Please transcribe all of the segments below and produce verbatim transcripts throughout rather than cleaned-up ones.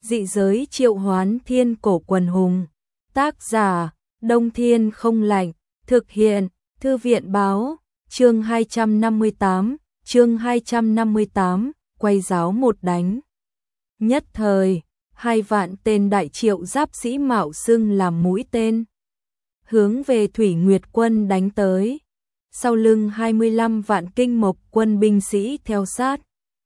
Dị giới triệu hoán thiên cổ quần hùng. Tác giả, Đông Thiên không lạnh. Thực hiện, Thư viện báo. Chương hai trăm năm mươi tám, chương hai trăm năm mươi tám, quay giáo một đánh. Nhất thời, hai vạn tên đại triệu giáp sĩ mạo xưng làm mũi tên, hướng về Thủy Nguyệt quân đánh tới. Sau lưng hai mươi lăm vạn kinh mộc quân binh sĩ theo sát.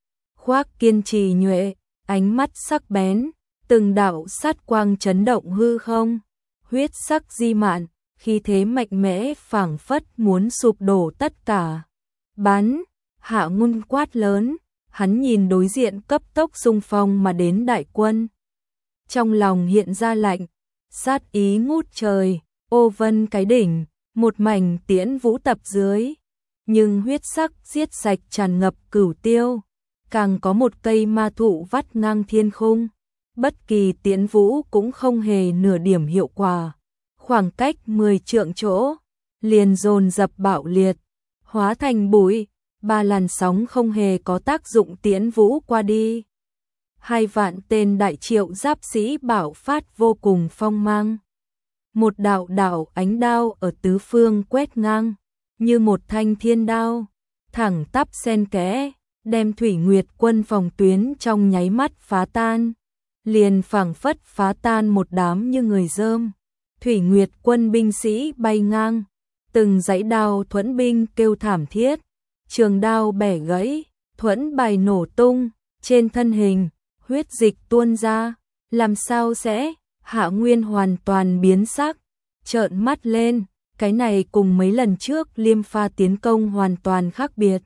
Khoác kiên trì nhuệ, ánh mắt sắc bén, từng đạo sát quang chấn động hư không, huyết sắc di mạn, khí thế mạnh mẽ phảng phất muốn sụp đổ tất cả. Bắn, Hạ Ngôn quát lớn, hắn nhìn đối diện cấp tốc xung phong mà đến đại quân. Trong lòng hiện ra lạnh, sát ý ngút trời, ô vân cái đỉnh, một mảnh tiễn vũ tập dưới. Nhưng huyết sắc giết sạch tràn ngập cửu tiêu, càng có một cây ma thụ vắt ngang thiên khung. Bất kỳ tiễn vũ cũng không hề nửa điểm hiệu quả. Khoảng cách mười trượng chỗ, liền dồn dập bạo liệt, hóa thành bụi, ba làn sóng không hề có tác dụng tiễn vũ qua đi. Hai vạn tên đại triệu giáp sĩ bạo phát vô cùng phong mang. Một đạo đạo ánh đao ở tứ phương quét ngang, như một thanh thiên đao, thẳng tắp xen kẽ, đem Thủy Nguyệt quân phòng tuyến trong nháy mắt phá tan. Liền phảng phất phá tan một đám như người dơm. Thủy Nguyệt quân binh sĩ bay ngang, từng dãy đao thuẫn binh kêu thảm thiết, trường đao bẻ gãy, thuẫn bài nổ tung, trên thân hình, huyết dịch tuôn ra, làm sao sẽ? Hạ Nguyên hoàn toàn biến sắc, trợn mắt lên, cái này cùng mấy lần trước Liêm Pha tiến công hoàn toàn khác biệt.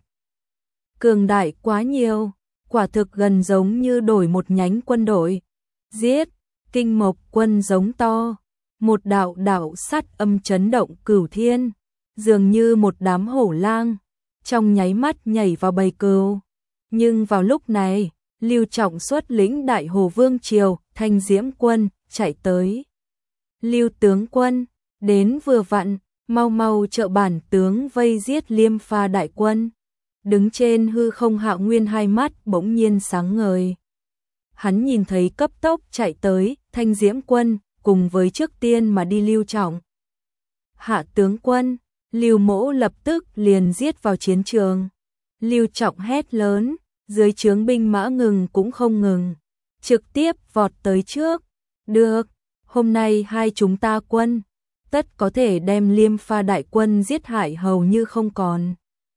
Cường đại quá nhiều, quả thực gần giống như đổi một nhánh quân đội. Giết, kinh mộc quân giống to. Một đạo đạo sát âm chấn động cửu thiên, dường như một đám hổ lang, trong nháy mắt nhảy vào bầy cừu. Nhưng vào lúc này, Lưu Trọng xuất lĩnh đại hồ vương triều, Thanh Diễm quân, chạy tới. Lưu tướng quân, đến vừa vặn, mau mau trợ bản tướng vây giết Liêm Pha đại quân. Đứng trên hư không Hạ Nguyên hai mắt bỗng nhiên sáng ngời. Hắn nhìn thấy cấp tốc chạy tới, Thanh Diễm quân, cùng với trước tiên mà đi Lưu Trọng. Hạ tướng quân, Lưu Mỗ lập tức liền giết vào chiến trường. Lưu Trọng hét lớn, dưới trướng binh mã ngừng cũng không ngừng, trực tiếp vọt tới trước. Được, hôm nay hai chúng ta quân, tất có thể đem Liêm Pha đại quân giết hại hầu như không còn.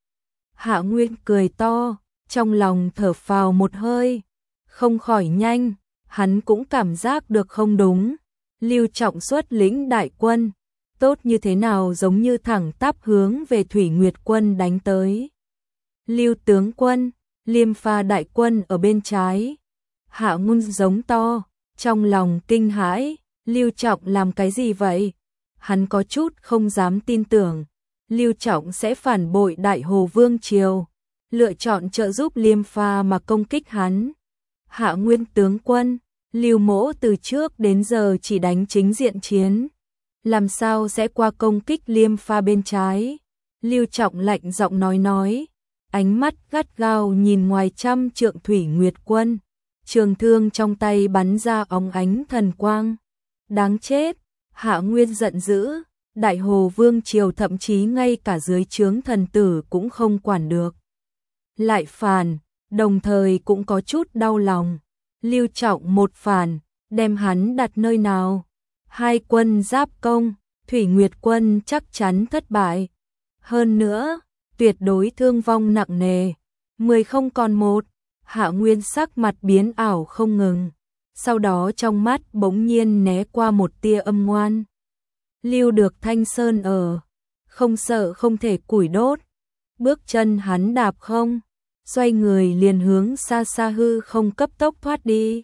Hạ Nguyên cười to, trong lòng thở phào một hơi, không khỏi nhanh, hắn cũng cảm giác được không đúng. Lưu Trọng xuất lĩnh đại quân, tốt như thế nào giống như thẳng tắp hướng về Thủy Nguyệt quân đánh tới. Lưu tướng quân, Liêm Pha đại quân ở bên trái. Hạ Ngôn giống to, trong lòng kinh hãi, Lưu Trọng làm cái gì vậy? Hắn có chút không dám tin tưởng, Lưu Trọng sẽ phản bội đại hồ vương triều, lựa chọn trợ giúp Liêm Pha mà công kích hắn. Hạ Nguyên tướng quân, Lưu Mỗ từ trước đến giờ chỉ đánh chính diện chiến, làm sao sẽ qua công kích Liêm Pha bên trái? Lưu Trọng lạnh giọng nói nói, ánh mắt gắt gao nhìn ngoài trăm trượng Thủy Nguyệt quân, trường thương trong tay bắn ra óng ánh thần quang. Đáng chết! Hạ Nguyên giận dữ, đại hồ vương triều thậm chí ngay cả dưới trướng thần tử cũng không quản được. Lại phản, đồng thời cũng có chút đau lòng. Lưu Trọng một phản, đem hắn đặt nơi nào? Hai quân giáp công, Thủy Nguyệt quân chắc chắn thất bại. Hơn nữa, tuyệt đối thương vong nặng nề. Mười không còn một, Hạ Nguyên sắc mặt biến ảo không ngừng. Sau đó trong mắt bỗng nhiên né qua một tia âm ngoan. Lưu được Thanh Sơn ở, không sợ không thể củi đốt. Bước chân hắn đạp không, xoay người liền hướng xa xa hư không cấp tốc thoát đi.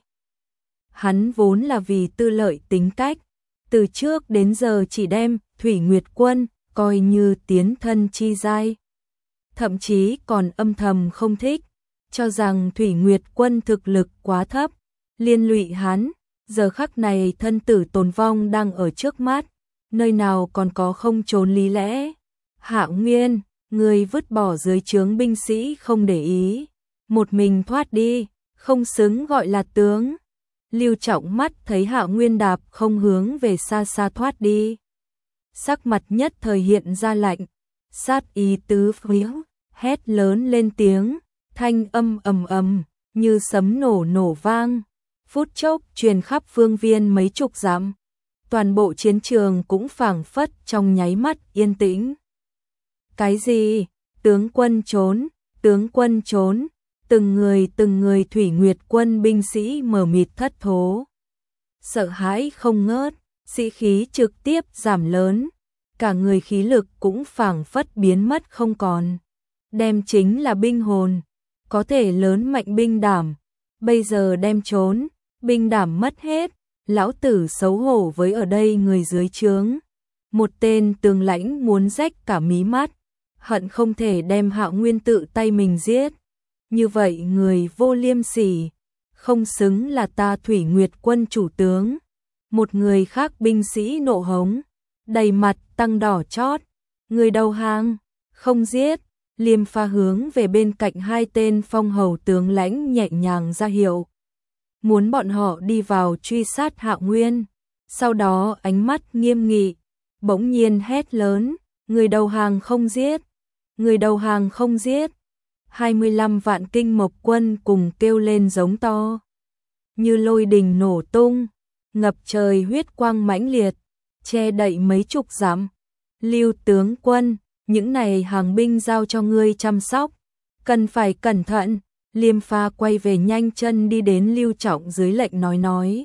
Hắn vốn là vì tư lợi tính cách, từ trước đến giờ chỉ đem Thủy Nguyệt quân coi như tiến thân chi giai. Thậm chí còn âm thầm không thích, cho rằng Thủy Nguyệt quân thực lực quá thấp, liên lụy hắn. Giờ khắc này thân tử tồn vong đang ở trước mắt, nơi nào còn có không trốn lý lẽ. Hạ Nguyên, người vứt bỏ dưới trướng binh sĩ không để ý, một mình thoát đi, không xứng gọi là tướng. Lưu Trọng mắt thấy Hạ Nguyên đạp không hướng về xa xa thoát đi. Sắc mặt nhất thời hiện ra lạnh, sát ý tứ phía, hét lớn lên tiếng, thanh âm ầm ầm, như sấm nổ nổ vang. Phút chốc truyền khắp phương viên mấy chục dặm. Toàn bộ chiến trường cũng phảng phất trong nháy mắt yên tĩnh. Cái gì? Tướng quân trốn, tướng quân trốn, từng người từng người Thủy Nguyệt quân binh sĩ mờ mịt thất thố. Sợ hãi không ngớt, sĩ khí trực tiếp giảm lớn, cả người khí lực cũng phảng phất biến mất không còn. Đem chính là binh hồn, có thể lớn mạnh binh đảm, bây giờ đem trốn, binh đảm mất hết, lão tử xấu hổ với ở đây người dưới trướng. Một tên tướng lãnh muốn rách cả mí mắt, hận không thể đem Hạ Nguyên tự tay mình giết. Như vậy người vô liêm sỉ, không xứng là ta Thủy Nguyệt quân chủ tướng. Một người khác binh sĩ nộ hống, đầy mặt tăng đỏ chót, người đầu hàng, không giết. Liêm Pha hướng về bên cạnh hai tên phong hầu tướng lãnh nhẹ nhàng ra hiệu, muốn bọn họ đi vào truy sát Hạ Nguyên. Sau đó ánh mắt nghiêm nghị, bỗng nhiên hét lớn, người đầu hàng không giết, người đầu hàng không giết. hai mươi lăm vạn kinh mộc quân cùng kêu lên giống to, như lôi đình nổ tung, ngập trời huyết quang mãnh liệt, che đậy mấy chục dặm. Lưu tướng quân, những này hàng binh giao cho ngươi chăm sóc, cần phải cẩn thận. Liêm Pha quay về nhanh chân đi đến Lưu Trọng dưới lệnh nói nói.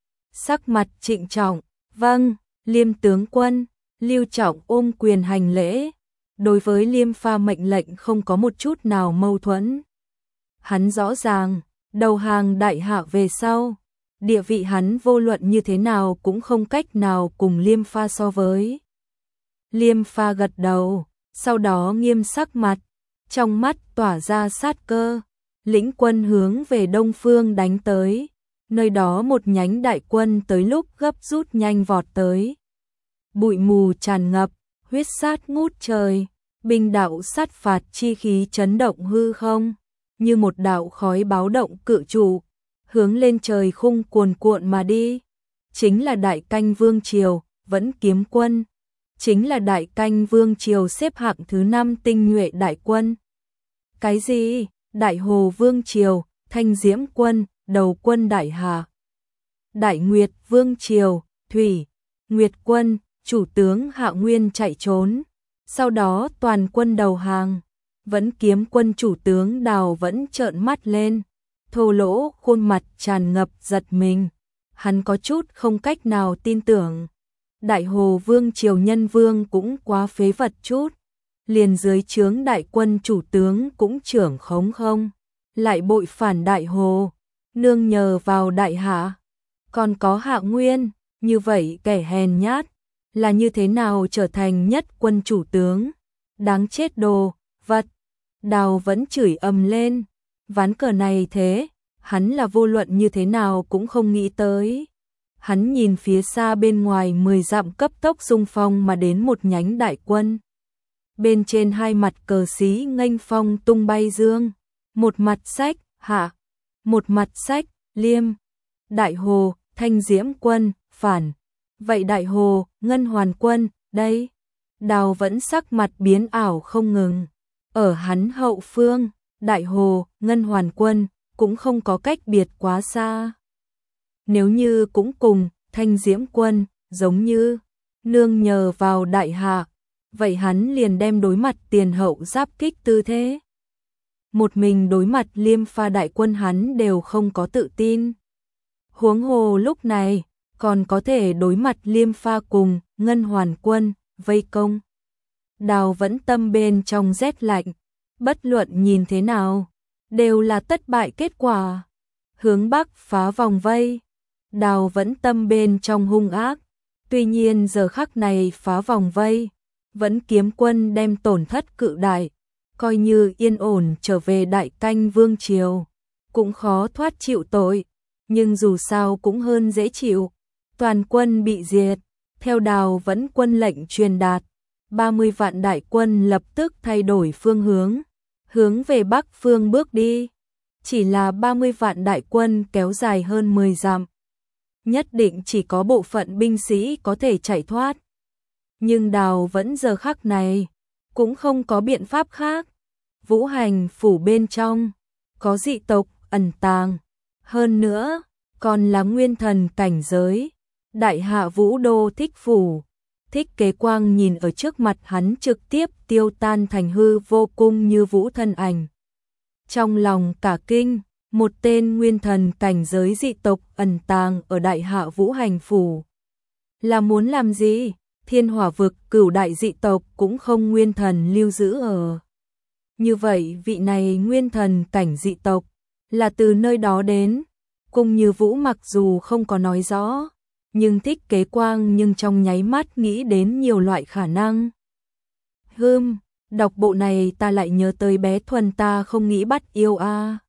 Sắc mặt trịnh trọng, vâng, Liêm tướng quân. Lưu Trọng ôm quyền hành lễ, đối với Liêm Pha mệnh lệnh không có một chút nào mâu thuẫn. Hắn rõ ràng, đầu hàng đại hạ về sau, địa vị hắn vô luận như thế nào cũng không cách nào cùng Liêm Pha so với. Liêm Pha gật đầu, sau đó nghiêm sắc mặt, trong mắt tỏa ra sát cơ, lĩnh quân hướng về đông phương đánh tới. Nơi đó một nhánh đại quân tới lúc gấp rút nhanh vọt tới. Bụi mù tràn ngập, huyết sát ngút trời, binh đạo sát phạt chi khí chấn động hư không, như một đạo khói báo động cự trụ, hướng lên trời khung cuồn cuộn mà đi. Chính là Đại Canh Vương Triều, vẫn kiếm quân. Chính là Đại Canh Vương Triều xếp hạng thứ năm tinh nhuệ đại quân. Cái gì? Đại Hồ Vương Triều, Thanh Diễm quân, đầu quân Đại Hà. Đại Nguyệt Vương Triều, Thủy Nguyệt quân, chủ tướng Hạ Nguyên chạy trốn. Sau đó toàn quân đầu hàng. Vẫn kiếm quân chủ tướng Đào vẫn trợn mắt lên, thô lỗ khuôn mặt tràn ngập giật mình. Hắn có chút không cách nào tin tưởng. Đại Hồ Vương Triều nhân vương cũng quá phế vật chút. Liền dưới trướng đại quân chủ tướng cũng trưởng khống không. Lại bội phản Đại Hồ, nương nhờ vào Đại Hạ. Còn có Hạ Nguyên, như vậy kẻ hèn nhát, là như thế nào trở thành nhất quân chủ tướng. Đáng chết đồ, vật. Đào vẫn chửi ầm lên. Ván cờ này thế, hắn là vô luận như thế nào cũng không nghĩ tới. Hắn nhìn phía xa bên ngoài mười dặm cấp tốc xung phong mà đến một nhánh đại quân. Bên trên hai mặt cờ xí nghênh phong tung bay dương. Một mặt sách, Hạ. Một mặt sách, Liêm. Đại Hồ, Thanh Diễm quân, phản. Vậy Đại Hồ, Ngân Hoàn quân, đây. Đào vẫn sắc mặt biến ảo không ngừng. Ở hắn hậu phương, Đại Hồ, Ngân Hoàn quân, cũng không có cách biệt quá xa. Nếu như cũng cùng, Thanh Diễm quân, giống như, nương nhờ vào Đại Hạ, vậy hắn liền đem đối mặt tiền hậu giáp kích tư thế. Một mình đối mặt Liêm Pha đại quân hắn đều không có tự tin. Huống hồ lúc này, còn có thể đối mặt Liêm Pha cùng, Ngân Hoàn quân, vây công. Đào vẫn tâm bên trong rét lạnh, bất luận nhìn thế nào, đều là tất bại kết quả. Hướng Bắc phá vòng vây, Đào vẫn tâm bên trong hung ác. Tuy nhiên giờ khắc này phá vòng vây, vẫn kiếm quân đem tổn thất cự đại, coi như yên ổn trở về Đại Canh Vương Triều, cũng khó thoát chịu tội, nhưng dù sao cũng hơn dễ chịu. Toàn quân bị diệt, theo Đào vẫn quân lệnh truyền đạt, ba mươi vạn đại quân lập tức thay đổi phương hướng, hướng về Bắc phương bước đi. Chỉ là ba mươi vạn đại quân kéo dài hơn mười dặm, nhất định chỉ có bộ phận binh sĩ có thể chạy thoát. Nhưng Đào vẫn giờ khắc này, cũng không có biện pháp khác. Vũ Hành phủ bên trong, có dị tộc ẩn tàng, hơn nữa, còn là nguyên thần cảnh giới. Đại hạ Vũ Đô Thích Phủ, Thích Kế Quang nhìn ở trước mặt hắn trực tiếp tiêu tan thành hư vô cùng như vũ thân ảnh. Trong lòng cả kinh, một tên nguyên thần cảnh giới dị tộc ẩn tàng ở Đại hạ Vũ Hành Phủ. Là muốn làm gì? Thiên Hỏa vực cửu đại dị tộc cũng không nguyên thần lưu giữ ở. Như vậy vị này nguyên thần cảnh dị tộc là từ nơi đó đến. Cung Như Vũ mặc dù không có nói rõ, nhưng Thích Kế Quang nhưng trong nháy mắt nghĩ đến nhiều loại khả năng. Hừm, đọc bộ này ta lại nhớ tới bé Thuần ta không nghĩ bắt yêu a. À.